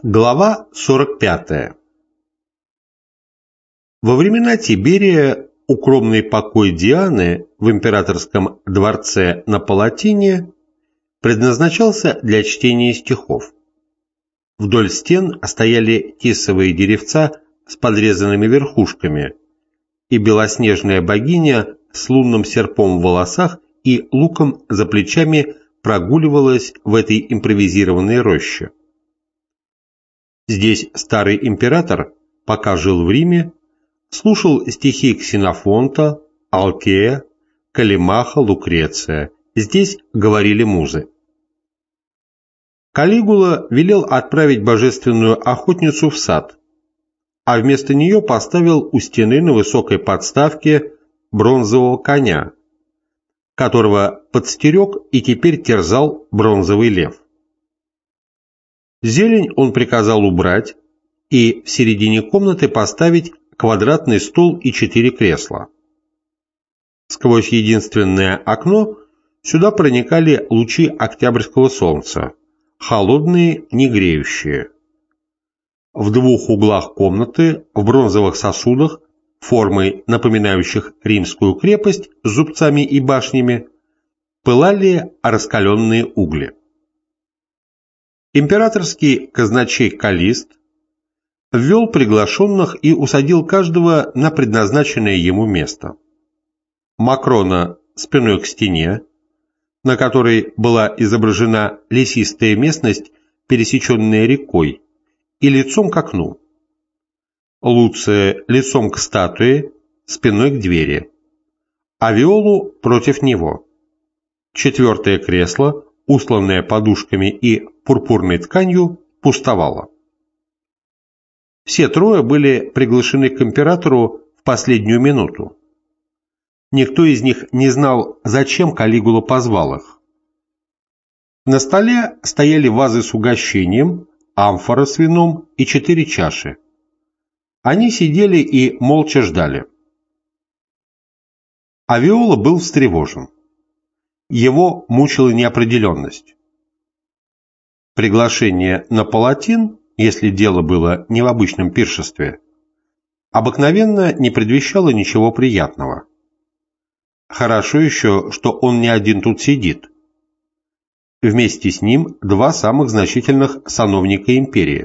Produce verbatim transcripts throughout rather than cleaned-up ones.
Глава сорок пятая. Во времена Тиберия укромный покой Дианы в императорском дворце на Палатине предназначался для чтения стихов. Вдоль стен стояли тисовые деревца с подрезанными верхушками, и белоснежная богиня с лунным серпом в волосах и луком за плечами прогуливалась в этой импровизированной роще. Здесь старый император, пока жил в Риме, слушал стихи Ксенофонта, Алкея, Калимаха, Лукреция. Здесь говорили музы. Калигула велел отправить божественную охотницу в сад, а вместо нее поставил у стены на высокой подставке бронзового коня, которого подстерег и теперь терзал бронзовый лев. Зелень он приказал убрать и в середине комнаты поставить квадратный стол и четыре кресла. Сквозь единственное окно сюда проникали лучи октябрьского солнца, холодные, не греющие. В двух углах комнаты в бронзовых сосудах, формой напоминающих римскую крепость с зубцами и башнями, пылали раскаленные угли. Императорский казначей Каллист ввел приглашенных и усадил каждого на предназначенное ему место. Макрона спиной к стене, на которой была изображена лесистая местность, пересеченная рекой, и лицом к окну. Луция лицом к статуе, спиной к двери, а Виолу против него. Четвертое кресло, устланное подушками и пурпурной тканью, пустовало. Все трое были приглашены к императору в последнюю минуту. Никто из них не знал, зачем Калигула позвал их. На столе стояли вазы с угощением, амфора с вином и четыре чаши. Они сидели и молча ждали. А Виола был встревожен. Его мучила неопределенность. Приглашение на Палатин, если дело было не в обычном пиршестве, обыкновенно не предвещало ничего приятного. Хорошо еще, что он не один тут сидит. Вместе с ним два самых значительных сановника империи.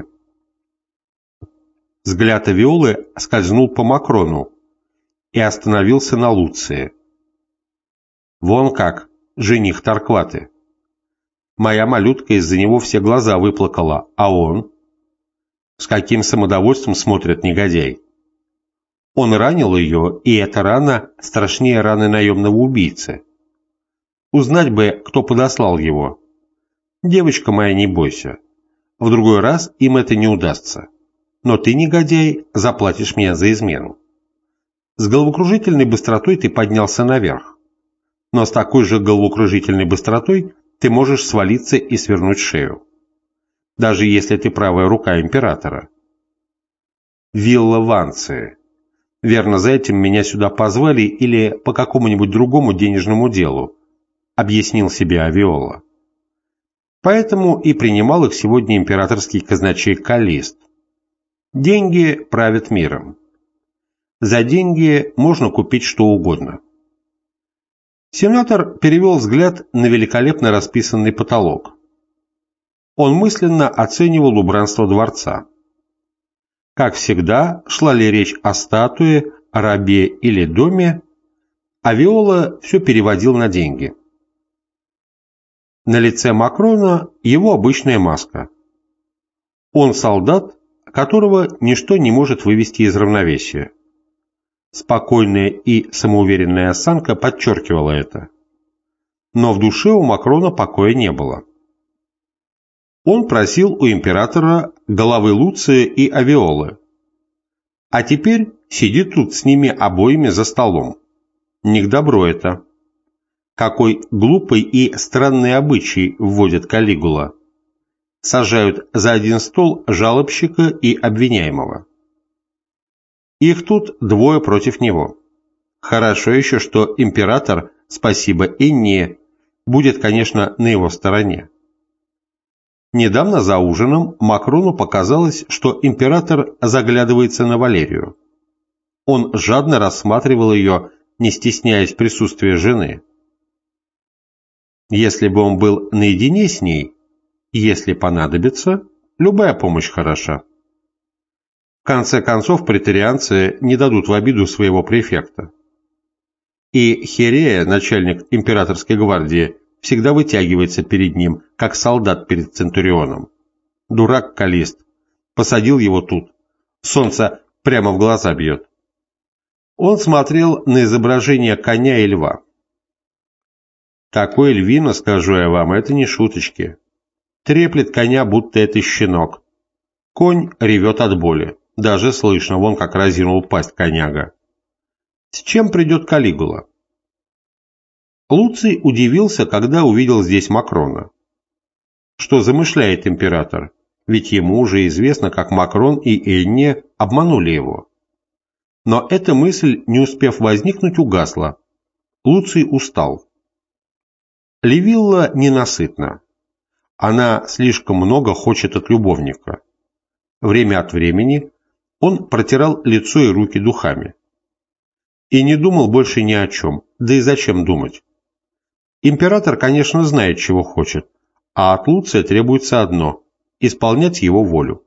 Взгляд Виолы скользнул по Макрону и остановился на Луции. Вон как, жених Торкваты. Моя малютка из-за него все глаза выплакала, а он? С каким самодовольством смотрит негодяй. Он ранил ее, и эта рана страшнее раны наемного убийцы. Узнать бы, кто подослал его. Девочка моя, не бойся. В другой раз им это не удастся. Но ты, негодяй, заплатишь мне за измену. С головокружительной быстротой ты поднялся наверх. Но с такой же головокружительной быстротой ты можешь свалиться и свернуть шею. Даже если ты правая рука императора. Вилла Ванции. Верно, за этим меня сюда позвали или по какому-нибудь другому денежному делу, объяснил себе Авиола. Поэтому и принимал их сегодня императорский казначей Каллист. Деньги правят миром. За деньги можно купить что угодно. Сенатор перевел взгляд на великолепно расписанный потолок. Он мысленно оценивал убранство дворца. Как всегда, шла ли речь о статуе, рабе или доме, а Виола все переводил на деньги. На лице Макрона его обычная маска. Он солдат, которого ничто не может вывести из равновесия. Спокойная и самоуверенная осанка подчеркивала это. Но в душе у Макрона покоя не было. Он просил у императора головы Луция и Авиолы. А теперь сидит тут с ними обоими за столом. Не к добру это. Какой глупый и странный обычай вводит Калигула. Сажают за один стол жалобщика и обвиняемого. Их тут двое против него. Хорошо еще, что император, спасибо Эннии, будет, конечно, на его стороне. Недавно за ужином Макрону показалось, что император заглядывается на Валерию. Он жадно рассматривал ее, не стесняясь присутствия жены. Если бы он был наедине с ней, если понадобится, любая помощь хороша. В конце концов, преторианцы не дадут в обиду своего префекта. И Херея, начальник императорской гвардии, всегда вытягивается перед ним, как солдат перед центурионом. Дурак Каллист. Посадил его тут. Солнце прямо в глаза бьет. Он смотрел на изображение коня и льва. Такой львина, скажу я вам, это не шуточки. Треплет коня, будто это щенок. Конь ревет от боли. Даже слышно, вон как разинул пасть коняга. С чем придет Калигула? Луций удивился, когда увидел здесь Макрона. Что замышляет император? Ведь ему уже известно, как Макрон и Энне обманули его. Но эта мысль, не успев возникнуть, угасла. Луций устал. Ливилла ненасытна. Она слишком много хочет от любовника. Время от времени он протирал лицо и руки духами. И не думал больше ни о чем, да и зачем думать. Император, конечно, знает, чего хочет, а от Луция требуется одно – исполнять его волю.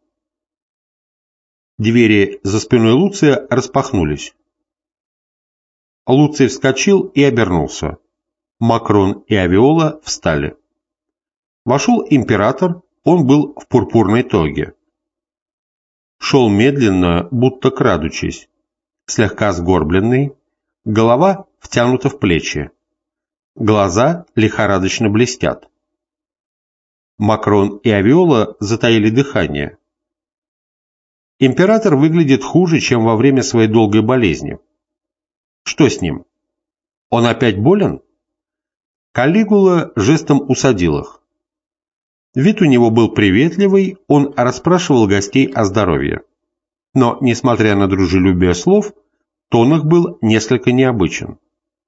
Двери за спиной Луция распахнулись. Луций вскочил и обернулся. Макрон и Авиола встали. Вошел император, он был в пурпурной тоге. Шел медленно, будто крадучись, слегка сгорбленный, голова втянута в плечи, глаза лихорадочно блестят. Макрон и Авиола затаили дыхание. Император выглядит хуже, чем во время своей долгой болезни. Что с ним? Он опять болен? Калигула жестом усадил их. Вид у него был приветливый, он расспрашивал гостей о здоровье. Но, несмотря на дружелюбие слов, тон их был несколько необычен.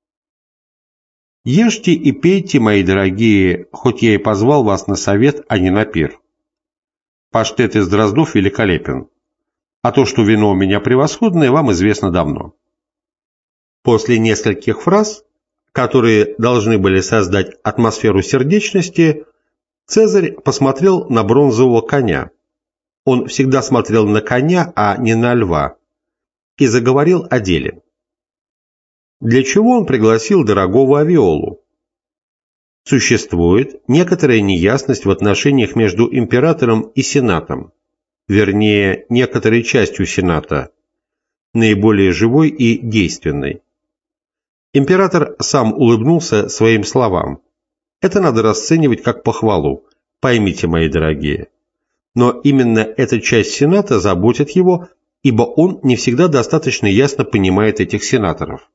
«Ешьте и пейте, мои дорогие, хоть я и позвал вас на совет, а не на пир. Паштет из дроздов великолепен, а то, что вино у меня превосходное, вам известно давно». После нескольких фраз, которые должны были создать атмосферу сердечности, Цезарь посмотрел на бронзового коня. Он всегда смотрел на коня, а не на льва, и заговорил о деле. Для чего он пригласил дорогого Авиолу? Существует некоторая неясность в отношениях между императором и сенатом, вернее, некоторой частью сената, наиболее живой и действенной. Император сам улыбнулся своим словам. Это надо расценивать как похвалу, поймите, мои дорогие. Но именно эта часть сената заботит его, ибо он не всегда достаточно ясно понимает этих сенаторов.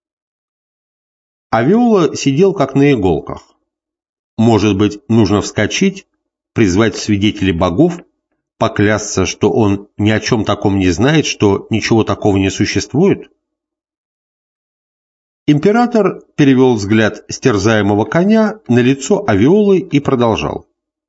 Авиола сидел как на иголках. Может быть, нужно вскочить, призвать свидетелей богов, поклясться, что он ни о чем таком не знает, что ничего такого не существует? Император перевел взгляд с терзаемого коня на лицо Авиолы и продолжал.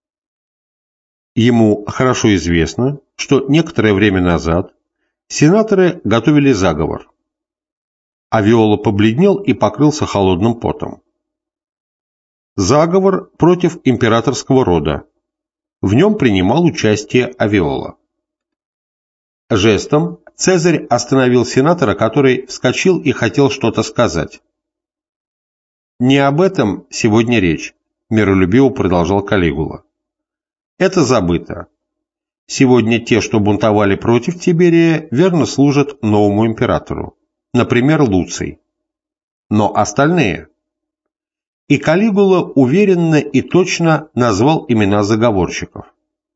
Ему хорошо известно, что некоторое время назад сенаторы готовили заговор. Авиола побледнел и покрылся холодным потом. Заговор против императорского рода. В нем принимал участие Авиола. Жестом Цезарь остановил сенатора, который вскочил и хотел что-то сказать. «Не об этом сегодня речь», – миролюбиво продолжал Калигула. «Это забыто. Сегодня те, что бунтовали против Тиберия, верно служат новому императору, например, Луций. Но остальные...» И Калигула уверенно и точно назвал имена заговорщиков.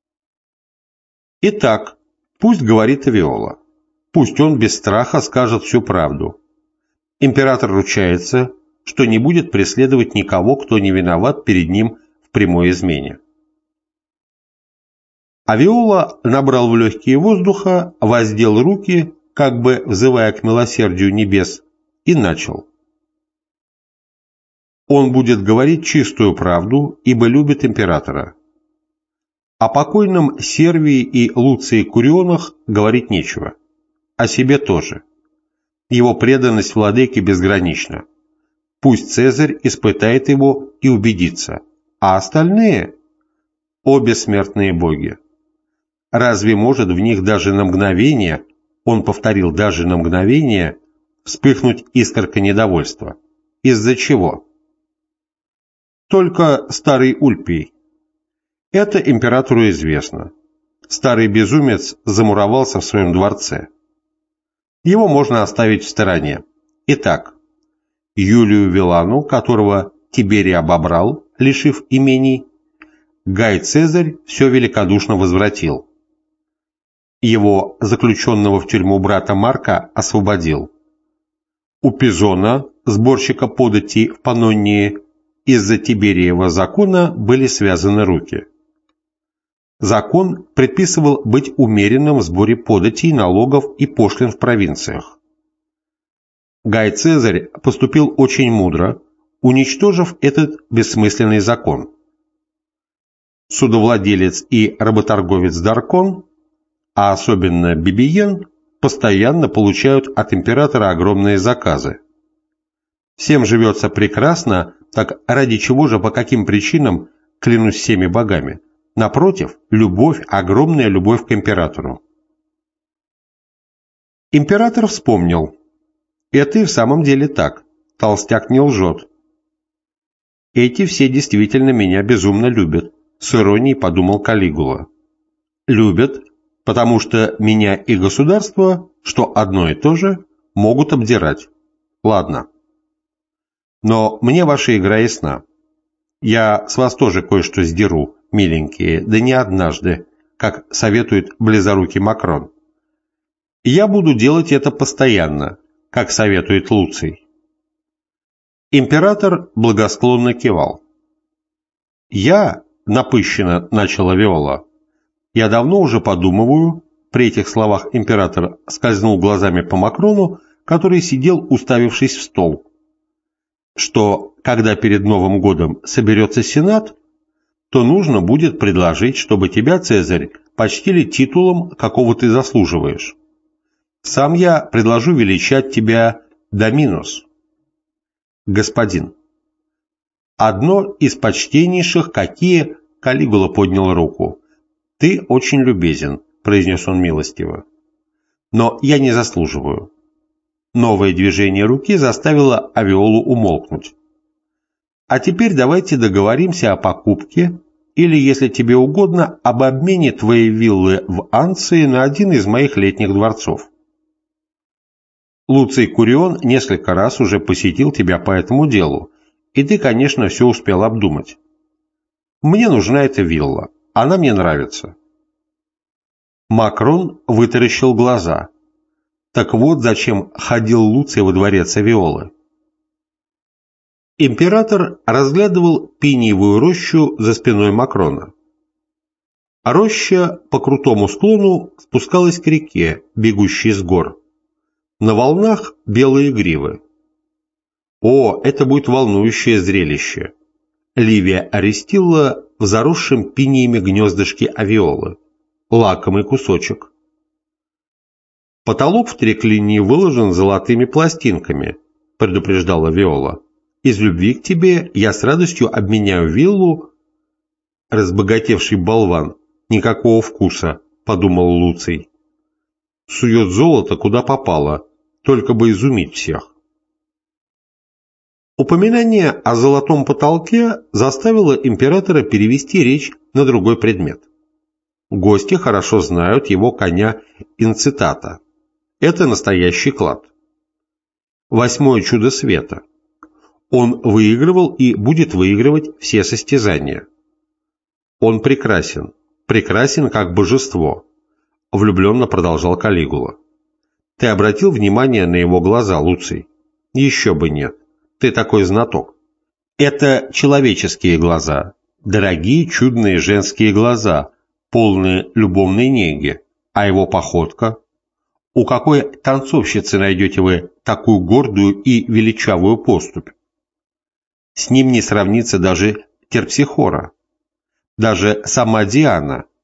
«Итак, пусть говорит Авиола. Пусть он без страха скажет всю правду. Император ручается, что не будет преследовать никого, кто не виноват перед ним в прямой измене». Авиола набрал в легкие воздуха, воздел руки, как бы взывая к милосердию небес, и начал. «Он будет говорить чистую правду, ибо любит императора. О покойном Сервии и Луции Курионах говорить нечего. О себе тоже. Его преданность владыке безгранична. Пусть Цезарь испытает его и убедится. А остальные – о бессмертные боги. Разве может в них даже на мгновение, он повторил даже на мгновение, вспыхнуть искорка недовольства? Из-за чего? Только старый Ульпий. Это императору известно. Старый безумец замуровался в своем дворце. Его можно оставить в стороне. Итак, Юлию Вилану, которого Тиберий обобрал, лишив имений, Гай Цезарь все великодушно возвратил. Его, заключенного в тюрьму брата Марка, освободил. У Пизона, сборщика податей в Панонии, из-за Тибериева закона были связаны руки. Закон предписывал быть умеренным в сборе податей, налогов и пошлин в провинциях. Гай Цезарь поступил очень мудро, уничтожив этот бессмысленный закон. Судовладелец и работорговец Даркон, а особенно Бибиен, постоянно получают от императора огромные заказы. Всем живется прекрасно, так ради чего же, по каким причинам, клянусь всеми богами? Напротив, любовь, огромная любовь к императору. Император вспомнил. Это и в самом деле так. Толстяк не лжет. Эти все действительно меня безумно любят, с иронией подумал Калигула. Любят, потому что меня и государство, что одно и то же, могут обдирать. Ладно. Но мне ваша игра ясна. Я с вас тоже кое-что сдеру, миленькие, да не однажды, как советует близорукий Макрон. Я буду делать это постоянно, как советует Луций. Император благосклонно кивал. Я, напыщенно начала Виола, я давно уже подумываю, при этих словах император скользнул глазами по Макрону, который сидел, уставившись в стол, что, когда перед Новым годом соберется Сенат, то нужно будет предложить, чтобы тебя, Цезарь, почтили титулом, какого ты заслуживаешь. Сам я предложу величать тебя Доминус. Господин. Одно из почтеннейших, какие... Калигула поднял руку. Ты очень любезен, произнес он милостиво. Но я не заслуживаю. Новое движение руки заставило Авиолу умолкнуть. А теперь давайте договоримся о покупке, или, если тебе угодно, об обмене твоей виллы в Анции на один из моих летних дворцов. Луций Курион несколько раз уже посетил тебя по этому делу, и ты, конечно, все успел обдумать. Мне нужна эта вилла, она мне нравится. Макрон вытаращил глаза. Так вот зачем ходил Луций во дворец Авиолы. Император разглядывал пиниевую рощу за спиной Макрона. Роща по крутому склону спускалась к реке, бегущей с гор. На волнах белые гривы. О, это будет волнующее зрелище. Ливия Аристилла в заросшем пиниями гнездышке Авиолы. Лакомый кусочек. Потолок в треклинии выложен золотыми пластинками, предупреждала Виола. Из любви к тебе я с радостью обменяю виллу. Разбогатевший болван, никакого вкуса, подумал Луций. Сует золото куда попало, только бы изумить всех. Упоминание о золотом потолке заставило императора перевести речь на другой предмет. Гости хорошо знают его коня Инцитата. Это настоящий клад. Восьмое чудо света. Он выигрывал и будет выигрывать все состязания. Он прекрасен, прекрасен как божество, влюбленно продолжал Калигула. Ты обратил внимание на его глаза, Луций? Еще бы нет. Ты такой знаток. Это человеческие глаза, дорогие чудные женские глаза, полные любовной неги. А его походка? У какой танцовщицы найдете вы такую гордую и величавую поступь? С ним не сравнится даже Терпсихора. Даже сама Диана,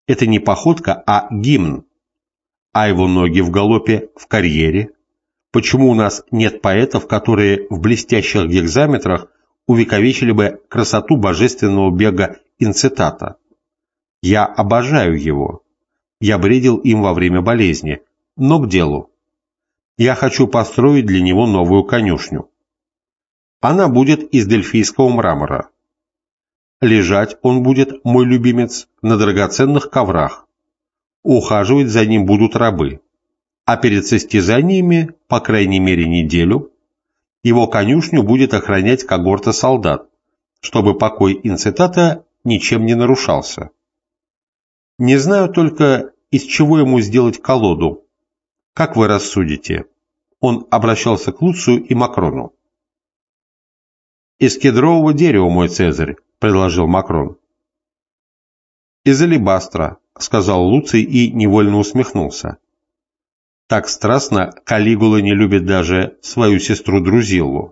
Это не походка, а гимн. А его ноги в галопе в карьере. Почему у нас нет поэтов, которые в блестящих гекзаметрах увековечили бы красоту божественного бега инцитата? Я обожаю его. Я бредил им во время болезни. Но к делу. Я хочу построить для него новую конюшню. Она будет из дельфийского мрамора. Лежать он будет, мой любимец, на драгоценных коврах. Ухаживать за ним будут рабы. А перед состязаниями, по крайней мере неделю, его конюшню будет охранять когорта солдат, чтобы покой инцитата ничем не нарушался. Не знаю только, из чего ему сделать колоду. Как вы рассудите? Он обращался к Луцию и Макрону. «Из кедрового дерева, мой Цезарь», — предложил Макрон. «Из алебастра», — сказал Луций и невольно усмехнулся. Так страстно Калигула не любит даже свою сестру Друзиллу.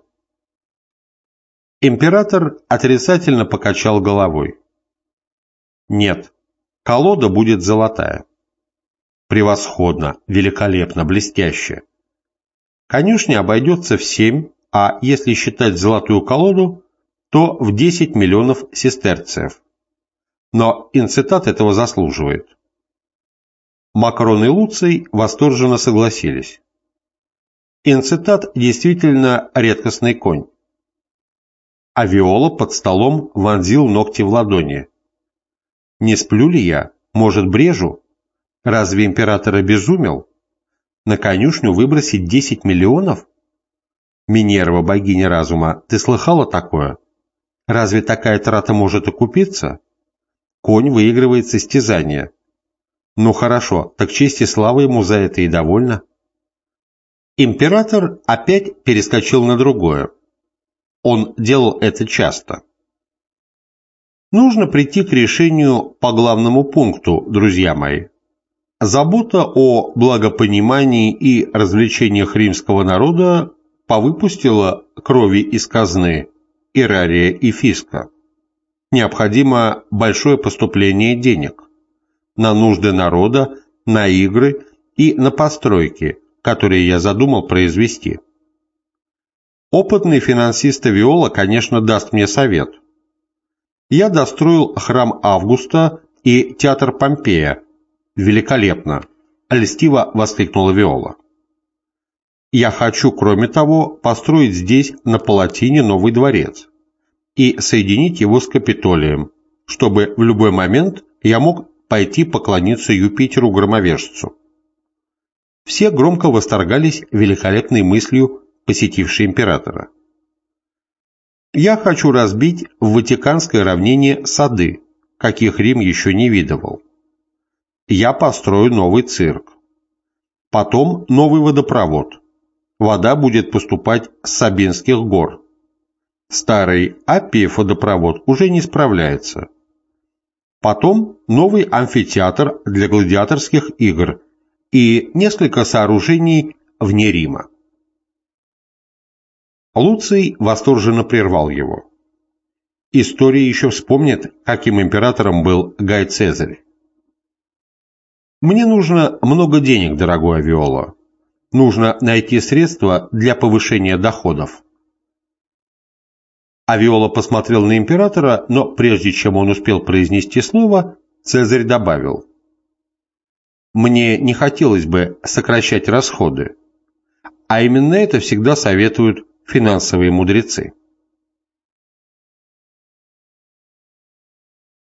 Император отрицательно покачал головой. «Нет, колода будет золотая». «Превосходно, великолепно, блестяще. Конюшня обойдется в семь, а если считать золотую колоду, то в десять миллионов сестерцев. Но инцитат этого заслуживает». Макрон и Луций восторженно согласились. Инцитат действительно редкостный конь. А Виола под столом вонзил ногти в ладони. «Не сплю ли я? Может, брежу? Разве император обезумел? На конюшню выбросить десять миллионов? Минерва, богиня разума, ты слыхала такое? Разве такая трата может окупиться? Конь выигрывает состязание. Ну хорошо, так честь и слава ему за это и довольно». Император опять перескочил на другое. Он делал это часто. Нужно прийти к решению по главному пункту, друзья мои. Забота о благопонимании и развлечениях римского народа повыпустила крови из казны Ирария и Фиска. Необходимо большое поступление денег на нужды народа, на игры и на постройки, которые я задумал произвести. Опытный финансист Виола, конечно, даст мне совет. Я достроил храм Августа и театр Помпея. Великолепно! Льстиво воскликнула Виола. Я хочу, кроме того, построить здесь на Палатине новый дворец и соединить его с Капитолием, чтобы в любой момент я мог пойти поклониться Юпитеру-громовержцу. Все громко восторгались великолепной мыслью, посетившей императора. Я хочу разбить в Ватиканской равнине сады, каких Рим еще не видывал. Я построю новый цирк. Потом новый водопровод. Вода будет поступать с Сабинских гор. Старый Аппиев водопровод уже не справляется. Потом новый амфитеатр для гладиаторских игр и несколько сооружений вне Рима. Луций восторженно прервал его. История еще вспомнит, каким императором был Гай Цезарь. Мне нужно много денег, дорогой Виола. Нужно найти средства для повышения доходов. Авиола посмотрел на императора, но прежде чем он успел произнести слово, Цезарь добавил: «Мне не хотелось бы сокращать расходы, а именно это всегда советуют финансовые мудрецы».